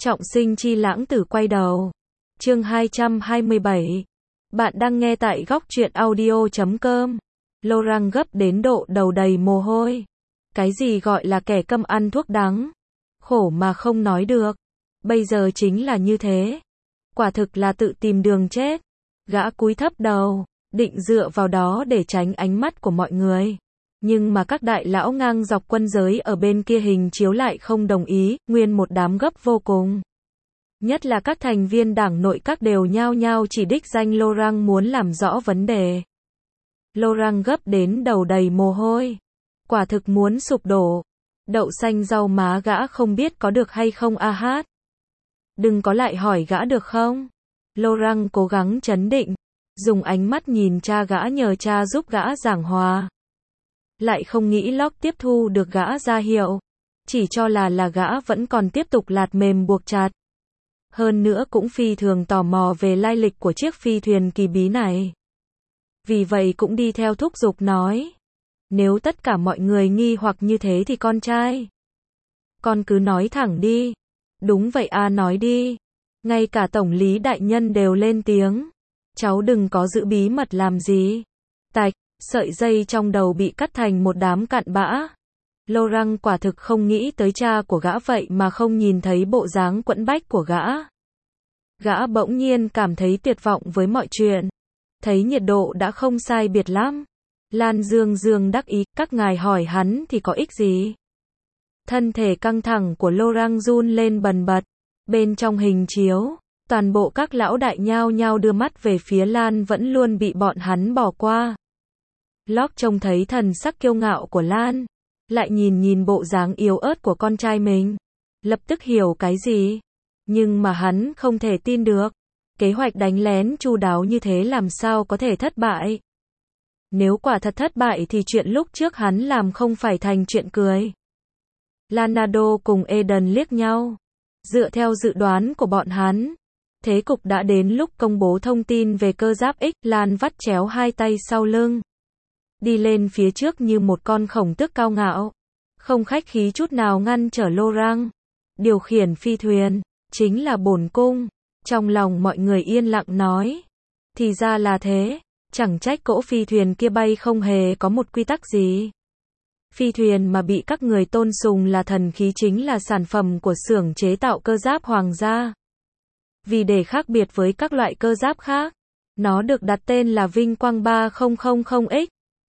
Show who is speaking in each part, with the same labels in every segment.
Speaker 1: Trọng sinh chi lãng tử quay đầu. Chương 227. Bạn đang nghe tại góc truyện audio.com. Laurent gấp đến độ đầu đầy mồ hôi. Cái gì gọi là kẻ câm ăn thuốc đắng? Khổ mà không nói được. Bây giờ chính là như thế. Quả thực là tự tìm đường chết. Gã cúi thấp đầu, định dựa vào đó để tránh ánh mắt của mọi người. Nhưng mà các đại lão ngang dọc quân giới ở bên kia hình chiếu lại không đồng ý, nguyên một đám gấp vô cùng. Nhất là các thành viên đảng nội các đều nhao nhao chỉ đích danh Laurent muốn làm rõ vấn đề. Laurent gấp đến đầu đầy mồ hôi. Quả thực muốn sụp đổ. Đậu xanh rau má gã không biết có được hay không a hát. Đừng có lại hỏi gã được không? Laurent cố gắng trấn định, dùng ánh mắt nhìn cha gã nhờ cha giúp gã giảng hòa. Lại không nghĩ Locke tiếp thu được gã ra hiệu, chỉ cho là gã vẫn còn tiếp tục lạt mềm buộc chặt. Hơn nữa cũng phi thường tò mò về lai lịch của chiếc phi thuyền kỳ bí này. Vì vậy cũng đi theo thúc giục nói, nếu tất cả mọi người nghi hoặc như thế thì con trai, con cứ nói thẳng đi. Đúng vậy a, nói đi. Ngay cả tổng lý đại nhân đều lên tiếng, cháu đừng có giữ bí mật làm gì. Tạch, sợi dây trong đầu bị cắt thành một đám cặn bã. Laurent quả thực không nghĩ tới cha của gã vậy mà không nhìn thấy bộ dáng quẫn bách của gã. Gã bỗng nhiên cảm thấy tuyệt vọng với mọi chuyện. Thấy nhiệt độ đã không sai biệt lắm. Lan Dương Dương đắc ý, các ngài hỏi hắn thì có ích gì? Thân thể căng thẳng của Laurent run lên bần bật. Bên trong hình chiếu, toàn bộ các lão đại nhao nhao đưa mắt về phía Lan vẫn luôn bị bọn hắn bỏ qua. Locke trông thấy thần sắc kiêu ngạo của Lan, lại nhìn bộ dáng yếu ớt của con trai mình, lập tức hiểu cái gì. Nhưng mà hắn không thể tin được, kế hoạch đánh lén chu đáo như thế làm sao có thể thất bại. Nếu quả thật thất bại thì chuyện lúc trước hắn làm không phải thành chuyện cười. Leonardo cùng Eden liếc nhau. Dựa theo dự đoán của bọn hắn, thế cục đã đến lúc công bố thông tin về cơ giáp X. Lan vắt chéo hai tay sau lưng, đi lên phía trước như một con khổng tước cao ngạo, không khách khí chút nào ngăn trở Laurent. Điều khiển phi thuyền chính là bổn cung. Trong lòng mọi người yên lặng nói, thì ra là thế, chẳng trách cỗ phi thuyền kia bay không hề có một quy tắc gì. Phi thuyền mà bị các người tôn sùng là thần khí chính là sản phẩm của xưởng chế tạo cơ giáp hoàng gia. Vì để khác biệt với các loại cơ giáp khác, nó được đặt tên là Vinh Quang 3000X.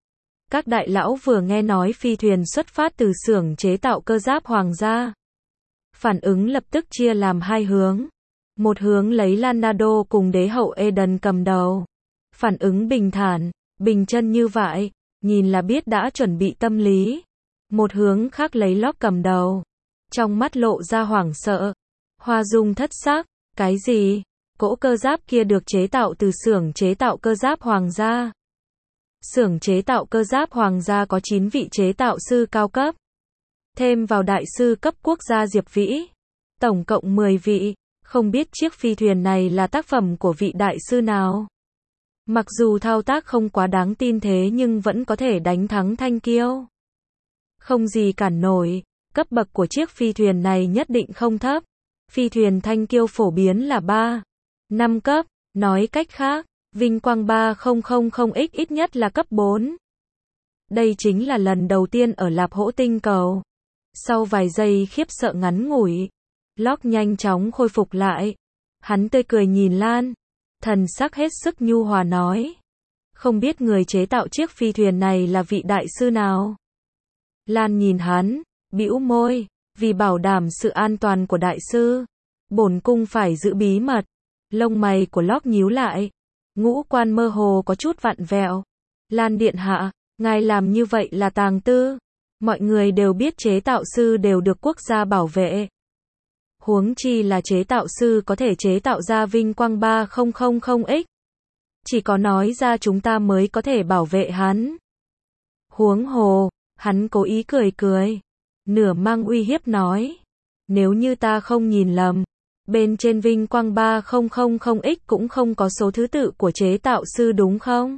Speaker 1: Các đại lão vừa nghe nói phi thuyền xuất phát từ xưởng chế tạo cơ giáp hoàng gia, phản ứng lập tức chia làm hai hướng. Một hướng lấy Leonardo cùng đế hậu Eden cầm đầu. Phản ứng bình thản, bình chân như vậy, nhìn là biết đã chuẩn bị tâm lý. Một hướng khác lấy Locke cầm đầu. Trong mắt lộ ra hoảng sợ, hoa dung thất sắc. Cái gì? Cỗ cơ giáp kia được chế tạo từ xưởng chế tạo cơ giáp hoàng gia. Xưởng chế tạo cơ giáp hoàng gia có 9 vị chế tạo sư cao cấp. Thêm vào đại sư cấp quốc gia Diệp Vĩ. Tổng cộng 10 vị. Không biết chiếc phi thuyền này là tác phẩm của vị đại sư nào. Mặc dù thao tác không quá đáng tin thế nhưng vẫn có thể đánh thắng Thanh Kiêu. Không gì cản nổi. Cấp bậc của chiếc phi thuyền này nhất định không thấp. Phi thuyền Thanh Kiêu phổ biến là 3, 5 cấp. Nói cách khác, Vinh Quang 3000X ít nhất là cấp 4. Đây chính là lần đầu tiên ở Lạp Hỗ tinh cầu. Sau vài giây khiếp sợ ngắn ngủi, Locke nhanh chóng khôi phục lại. Hắn tươi cười nhìn Lan, thần sắc hết sức nhu hòa nói, không biết người chế tạo chiếc phi thuyền này là vị đại sư nào. Lan nhìn hắn, bĩu môi, vì bảo đảm sự an toàn của đại sư, bổn cung phải giữ bí mật. Lông mày của Locke nhíu lại, ngũ quan mơ hồ có chút vặn vẹo. Lan điện hạ, ngài làm như vậy là tàng tư. Mọi người đều biết chế tạo sư đều được quốc gia bảo vệ. Huống chi là chế tạo sư có thể chế tạo ra Vinh Quang 3000X. Chỉ có nói ra chúng ta mới có thể bảo vệ hắn. Huống hồ, hắn cố ý cười, nửa mang uy hiếp nói, nếu như ta không nhìn lầm, bên trên Vinh Quang 3000X cũng không có số thứ tự của chế tạo sư đúng không?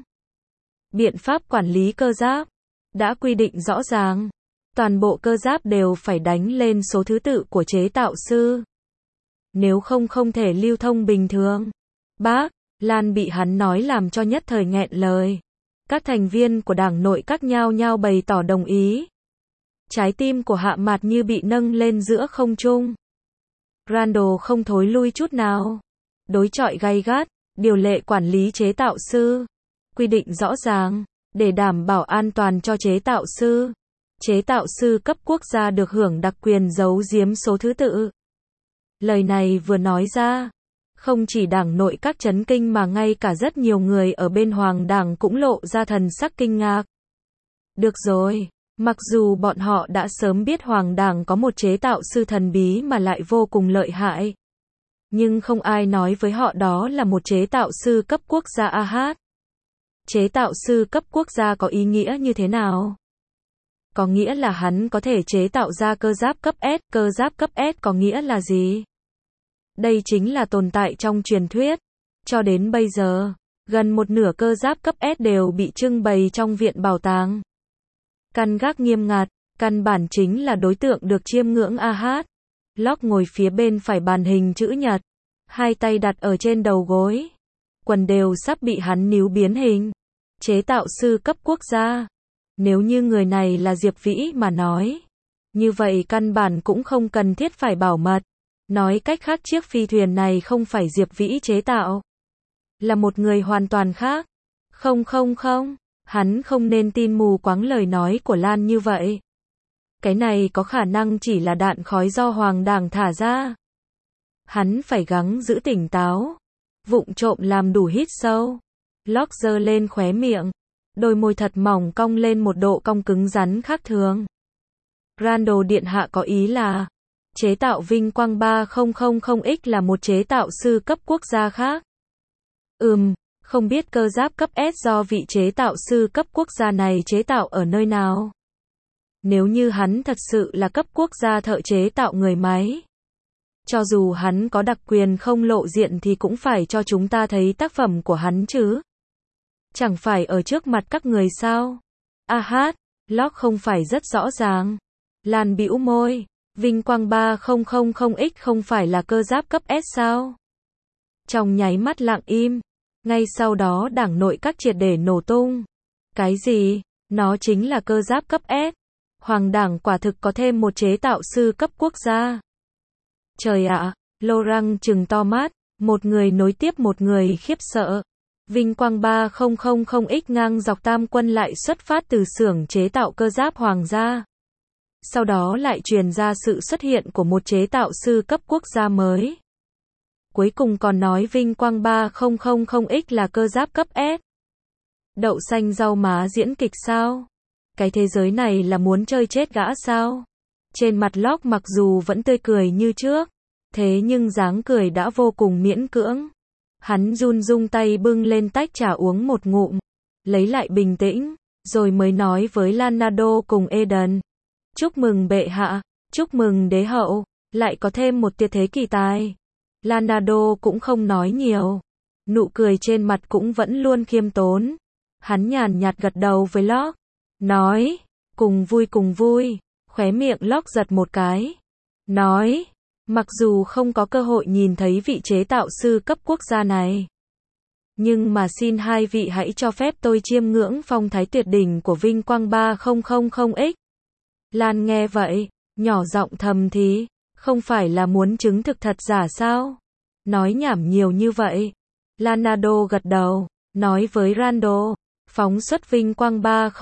Speaker 1: Biện pháp quản lý cơ giáp đã quy định rõ ràng, toàn bộ cơ giáp đều phải đánh lên số thứ tự của chế tạo sư. nếu không không thể lưu thông bình thường. Bác, Lan bị hắn nói làm cho nhất thời nghẹn lời. Các thành viên của đảng nội các nhao nhao bày tỏ đồng ý. Trái tim của Hạ Mạt như bị nâng lên giữa không trung. Randall không thối lui chút nào. Đối chọi gay gắt, điều lệ quản lý chế tạo sư. Quy định rõ ràng, để đảm bảo an toàn cho chế tạo sư. Chế tạo sư cấp quốc gia được hưởng đặc quyền giấu giếm số thứ tự. Lời này vừa nói ra, không chỉ đảng nội các chấn kinh mà ngay cả rất nhiều người ở bên Hoàng đảng cũng lộ ra thần sắc kinh ngạc. Được rồi, mặc dù bọn họ đã sớm biết Hoàng đảng có một chế tạo sư thần bí mà lại vô cùng lợi hại, nhưng không ai nói với họ đó là một chế tạo sư cấp quốc gia AH. Chế tạo sư cấp quốc gia có ý nghĩa như thế nào? Có nghĩa là hắn có thể chế tạo ra cơ giáp cấp S. Cơ giáp cấp S có nghĩa là gì? Đây chính là tồn tại trong truyền thuyết. Cho đến bây giờ, gần một nửa cơ giáp cấp S đều bị trưng bày trong viện bảo tàng. Căn gác nghiêm ngặt, căn bản chính là đối tượng được chiêm ngưỡng AH. Locke ngồi phía bên phải bàn hình chữ nhật, hai tay đặt ở trên đầu gối. Quần đều sắp bị hắn níu biến hình. Chế tạo sư cấp quốc gia. Nếu như người này là Diệp Vĩ mà nói, như vậy căn bản cũng không cần thiết phải bảo mật. Nói cách khác chiếc phi thuyền này không phải Diệp Vĩ chế tạo, là một người hoàn toàn khác. Không, hắn không nên tin mù quáng lời nói của Lan như vậy. Cái này có khả năng chỉ là đạn khói do Hoàng đảng thả ra. Hắn phải gắng giữ tỉnh táo, vụng trộm làm đủ hít sâu. Locke giơ lên khóe miệng, đôi môi thật mỏng cong lên một độ cong cứng rắn khác thường. Randall điện hạ có ý là chế tạo vinh quang 3000X là một chế tạo sư cấp quốc gia khác. Không biết cơ giáp cấp S do vị chế tạo sư cấp quốc gia này chế tạo ở nơi nào. Nếu như hắn thật sự là cấp quốc gia thợ chế tạo người máy, cho dù hắn có đặc quyền không lộ diện thì cũng phải cho chúng ta thấy tác phẩm của hắn chứ. Chẳng phải ở trước mặt các người sao? Locke không phải rất rõ ràng. Lan bĩu môi. Vinh quang 3000X không phải là cơ giáp cấp S sao? Trong nháy mắt lặng im. Ngay sau đó đảng nội các triệt để nổ tung. Cái gì? Nó chính là cơ giáp cấp S. Hoàng đảng quả thực có thêm một chế tạo sư cấp quốc gia. Trời ạ, Laurent trừng to mắt, một người nối tiếp một người khiếp sợ. Vinh quang 3000X ngang dọc tam quân lại xuất phát từ xưởng chế tạo cơ giáp hoàng gia. Sau đó lại truyền ra sự xuất hiện của một chế tạo sư cấp quốc gia mới. Cuối cùng còn nói vinh quang 3000X là cơ giáp cấp S. Đậu xanh rau má diễn kịch sao? Cái thế giới này là muốn chơi chết gã sao? Trên mặt Locke mặc dù vẫn tươi cười như trước, thế nhưng dáng cười đã vô cùng miễn cưỡng. Hắn run rung tay bưng lên tách trà uống một ngụm, lấy lại bình tĩnh, rồi mới nói với Leonardo cùng Eden. Chúc mừng bệ hạ, chúc mừng đế hậu, lại có thêm một tuyệt thế kỳ tài. Leonardo cũng không nói nhiều, nụ cười trên mặt cũng vẫn luôn khiêm tốn. Hắn nhàn nhạt gật đầu với Locke, nói, cùng vui, khóe miệng Locke giật một cái. Nói, mặc dù không có cơ hội nhìn thấy vị chế tạo sư cấp quốc gia này, nhưng mà xin hai vị hãy cho phép tôi chiêm ngưỡng phong thái tuyệt đỉnh của vinh quang 3000X. Lan nghe vậy, nhỏ giọng thầm thì, không phải là muốn chứng thực thật giả sao? Nói nhảm nhiều như vậy. Leonardo gật đầu, nói với Randall, phóng xuất vinh quang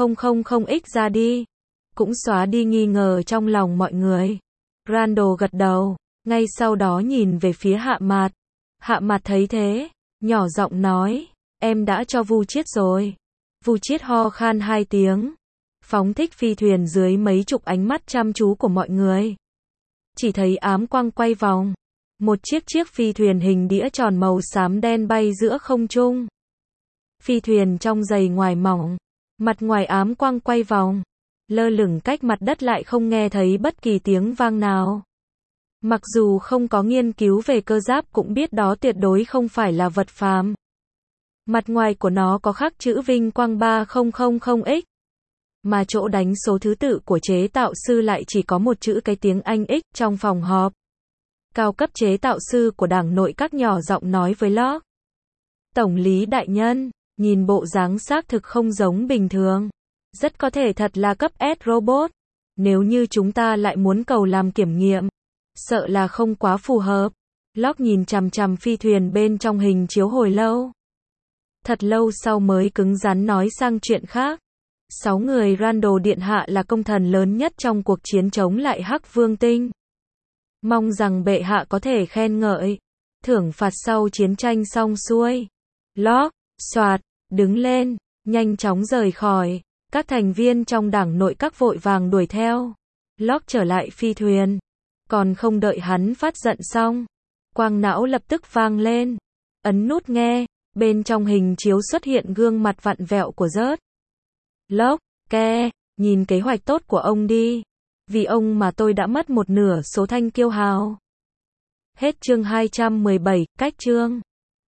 Speaker 1: 3000X ra đi, cũng xóa đi nghi ngờ trong lòng mọi người. Randall gật đầu, ngay sau đó nhìn về phía Hạ Mạt. Hạ Mạt thấy thế, nhỏ giọng nói, em đã cho Vu Chiết rồi. Vu Chiết ho khan 2 tiếng, phóng thích phi thuyền dưới mấy chục ánh mắt chăm chú của mọi người. Chỉ thấy ám quang quay vòng, một chiếc phi thuyền hình đĩa tròn màu xám đen bay giữa không trung. Phi thuyền trong dày ngoài mỏng, mặt ngoài ám quang quay vòng, lơ lửng cách mặt đất lại không nghe thấy bất kỳ tiếng vang nào. Mặc dù không có nghiên cứu về cơ giáp cũng biết đó tuyệt đối không phải là vật phàm. Mặt ngoài của nó có khắc chữ vinh quang 3000X, mà chỗ đánh số thứ tự của chế tạo sư lại chỉ có một chữ cái tiếng Anh X trong phòng họp. Cao cấp chế tạo sư của đảng nội các nhỏ giọng nói với Locke. Tổng lý đại nhân, nhìn bộ dáng xác thực không giống bình thường. Rất có thể thật là cấp S robot. Nếu như chúng ta lại muốn cầu làm kiểm nghiệm, sợ là không quá phù hợp. Locke nhìn chằm chằm phi thuyền bên trong hình chiếu hồi lâu. Thật lâu sau mới cứng rắn nói sang chuyện khác. 6 người Randall Điện Hạ là công thần lớn nhất trong cuộc chiến chống lại Hắc Vương Tinh. Mong rằng bệ hạ có thể khen ngợi, thưởng phạt sau chiến tranh xong xuôi. Locke, soạt, đứng lên, nhanh chóng rời khỏi. Các thành viên trong đảng nội các vội vàng đuổi theo. Locke trở lại phi thuyền. Còn không đợi hắn phát giận xong, quang não lập tức vang lên. Ấn nút nghe, bên trong hình chiếu xuất hiện gương mặt vặn vẹo của Rớt. Locke, nhìn kế hoạch tốt của ông đi. Vì ông mà tôi đã mất một nửa số thanh kiêu hào. Hết chương 217, cách chương.